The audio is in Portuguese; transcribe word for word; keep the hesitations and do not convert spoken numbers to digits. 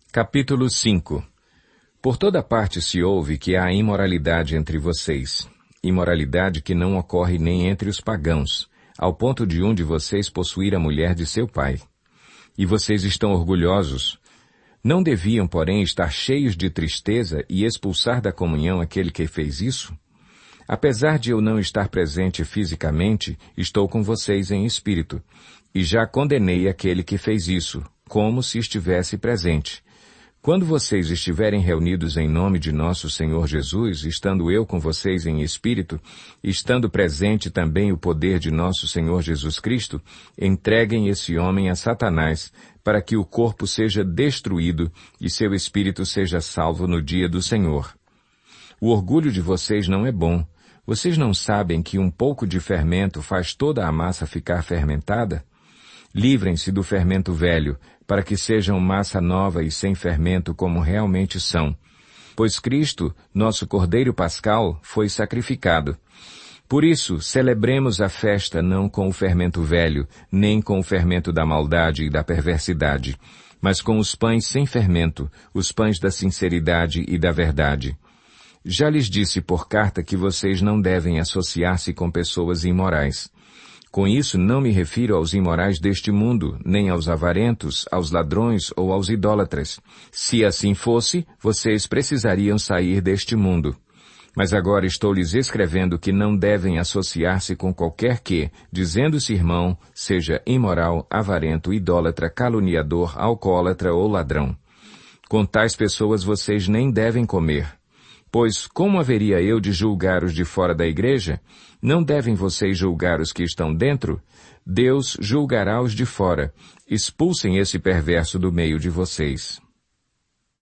Capítulo cinco. Por toda parte se ouve que há imoralidade entre vocês, imoralidade que não ocorre nem entre os pagãos, ao ponto de um de vocês possuir a mulher de seu pai. E vocês estão orgulhosos. Não deviam, porém, estar cheios de tristeza e expulsar da comunhão aquele que fez isso? Apesar de eu não estar presente fisicamente, estou com vocês em espírito, e já condenei aquele que fez isso, como se estivesse presente. Quando vocês estiverem reunidos em nome de nosso Senhor Jesus, estando eu com vocês em espírito, estando presente também o poder de nosso Senhor Jesus Cristo, entreguem esse homem a Satanás, para que o corpo seja destruído e seu espírito seja salvo no dia do Senhor. O orgulho de vocês não é bom. Vocês não sabem que um pouco de fermento faz toda a massa ficar fermentada? Livrem-se do fermento velho, para que sejam massa nova e sem fermento como realmente são. Pois Cristo, nosso Cordeiro Pascal, foi sacrificado. Por isso, celebremos a festa não com o fermento velho, nem com o fermento da maldade e da perversidade, mas com os pães sem fermento, os pães da sinceridade e da verdade. Já lhes disse por carta que vocês não devem associar-se com pessoas imorais. Com isso não me refiro aos imorais deste mundo, nem aos avarentos, aos ladrões ou aos idólatras. Se assim fosse, vocês precisariam sair deste mundo. Mas agora estou lhes escrevendo que não devem associar-se com qualquer que, dizendo-se irmão, seja imoral, avarento, idólatra, caluniador, alcoólatra ou ladrão. Com tais pessoas vocês nem devem comer. Pois como haveria eu de julgar os de fora da igreja? Não devem vocês julgar os que estão dentro? Deus julgará os de fora. Expulsem esse perverso do meio de vocês.